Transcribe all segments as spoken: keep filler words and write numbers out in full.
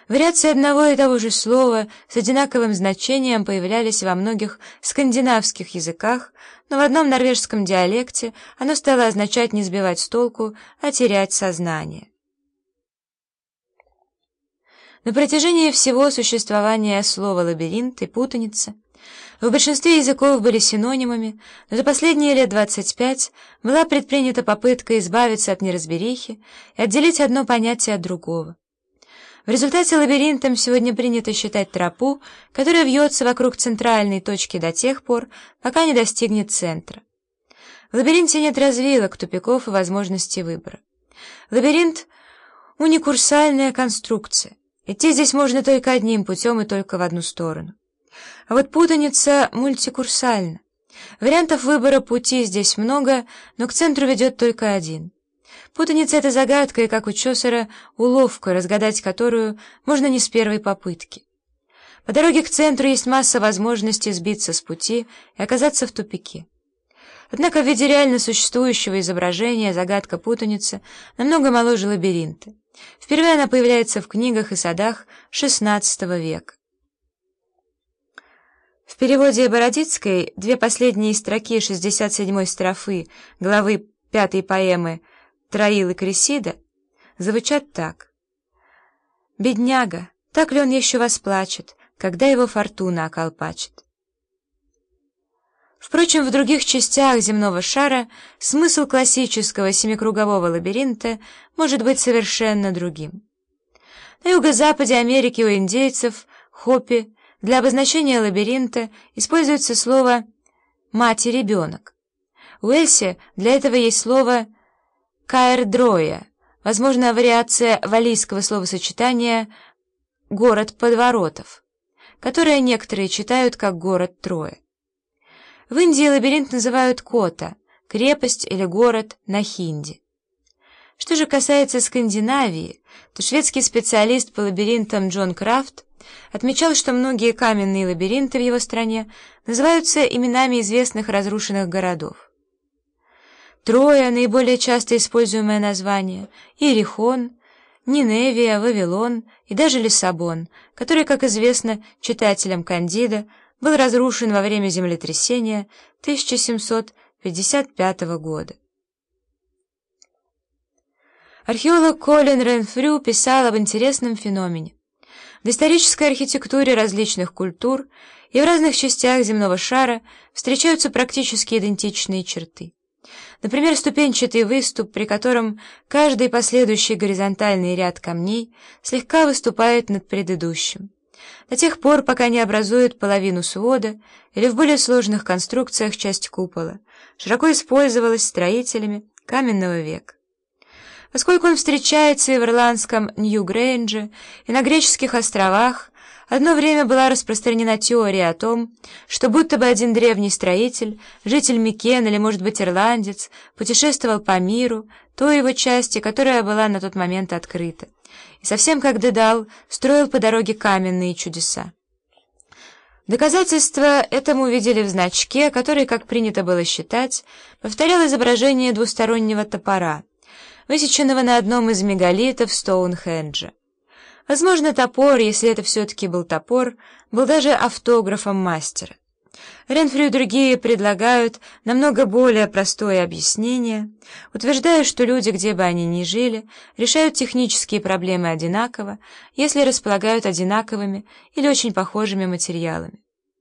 Вариации одного и того же слова с одинаковым значением появлялись во многих скандинавских языках, но в одном норвежском диалекте оно стало означать не сбивать с толку, а терять сознание. На протяжении всего существования слова «лабиринт» и «путаница» в большинстве языков были синонимами, но за последние лет двадцать пять была предпринята попытка избавиться от неразберихи и отделить одно понятие от другого. В результате лабиринтом сегодня принято считать тропу, которая вьется вокруг центральной точки до тех пор, пока не достигнет центра. В лабиринте нет развилок, тупиков и возможности выбора. Лабиринт — уникурсальная конструкция. Идти здесь можно только одним путем и только в одну сторону. А вот путаница мультикурсальна. Вариантов выбора пути здесь много, но к центру ведет только один. Путаница — это загадка, и, как у Чосера, уловка, разгадать которую можно не с первой попытки. По дороге к центру есть масса возможностей сбиться с пути и оказаться в тупике. Однако в виде реально существующего изображения загадка путаницы намного моложе лабиринта. Впервые она появляется в книгах и садах шестнадцатого века. В переводе Бородицкой две последние строки шестьдесят седьмой строфы главы пятой поэмы «Троил и Кресида» звучат так: «Бедняга, так ли он еще восплачет, когда его фортуна околпачит?» Впрочем, в других частях земного шара смысл классического семикругового лабиринта может быть совершенно другим. На юго-западе Америки у индейцев Хопи для обозначения лабиринта используется слово «мать и ребенок». В Уэльсе для этого есть слово «каэрдроя», возможно, вариация валлийского словосочетания «город подворотов», которое некоторые читают как «город Троя». В Индии лабиринт называют кота, крепость или город на хинди. Что же касается Скандинавии, то шведский специалист по лабиринтам Джон Крафт отмечал, что многие каменные лабиринты в его стране называются именами известных разрушенных городов. Троя — наиболее часто используемое название, Иерихон, Ниневия, Вавилон и даже Лиссабон, который, как известно читателям Кандида, был разрушен во время землетрясения тысяча семьсот пятьдесят пятого года. Археолог Колин Ренфрю писал об интересном феномене. В исторической архитектуре различных культур и в разных частях земного шара встречаются практически идентичные черты. Например, ступенчатый выступ, при котором каждый последующий горизонтальный ряд камней слегка выступает над предыдущим, до тех пор, пока не образует половину свода или в более сложных конструкциях часть купола, широко использовалась строителями каменного века. Поскольку он встречается и в ирландском Нью-Грейнже, и на греческих островах, одно время была распространена теория о том, что будто бы один древний строитель, житель Микена или, может быть, ирландец, путешествовал по миру, той его части, которая была на тот момент открыта, и совсем как Дедал строил по дороге каменные чудеса. Доказательства этому видели в значке, который, как принято было считать, повторял изображение двустороннего топора, высеченного на одном из мегалитов Стоунхенджа. Возможно, топор, если это все-таки был топор, был даже автографом мастера. Ренфрю и другие предлагают намного более простое объяснение, утверждая, что люди, где бы они ни жили, решают технические проблемы одинаково, если располагают одинаковыми или очень похожими материалами.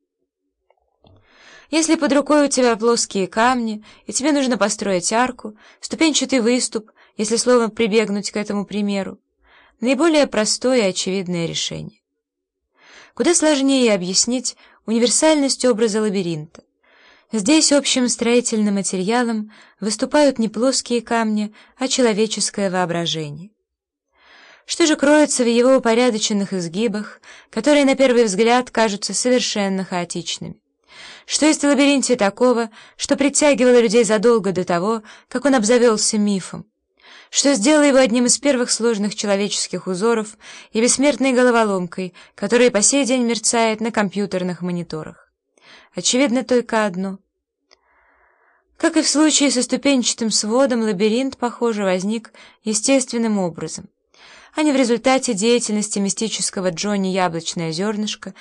Если под рукой у тебя плоские камни, и тебе нужно построить арку, ступенчатый выступ, если словом прибегнуть к этому примеру, наиболее простое и очевидное решение. Куда сложнее объяснить универсальность образа лабиринта. Здесь общим строительным материалом выступают не плоские камни, а человеческое воображение. Что же кроется в его упорядоченных изгибах, которые на первый взгляд кажутся совершенно хаотичными? Что есть в лабиринте такого, что притягивало людей задолго до того, как он обзавелся мифом? Что сделало его одним из первых сложных человеческих узоров и бессмертной головоломкой, которая по сей день мерцает на компьютерных мониторах? Очевидно только одно. Как и в случае со ступенчатым сводом, лабиринт, похоже, возник естественным образом. а не в результате деятельности мистического Джонни Яблочное зернышко,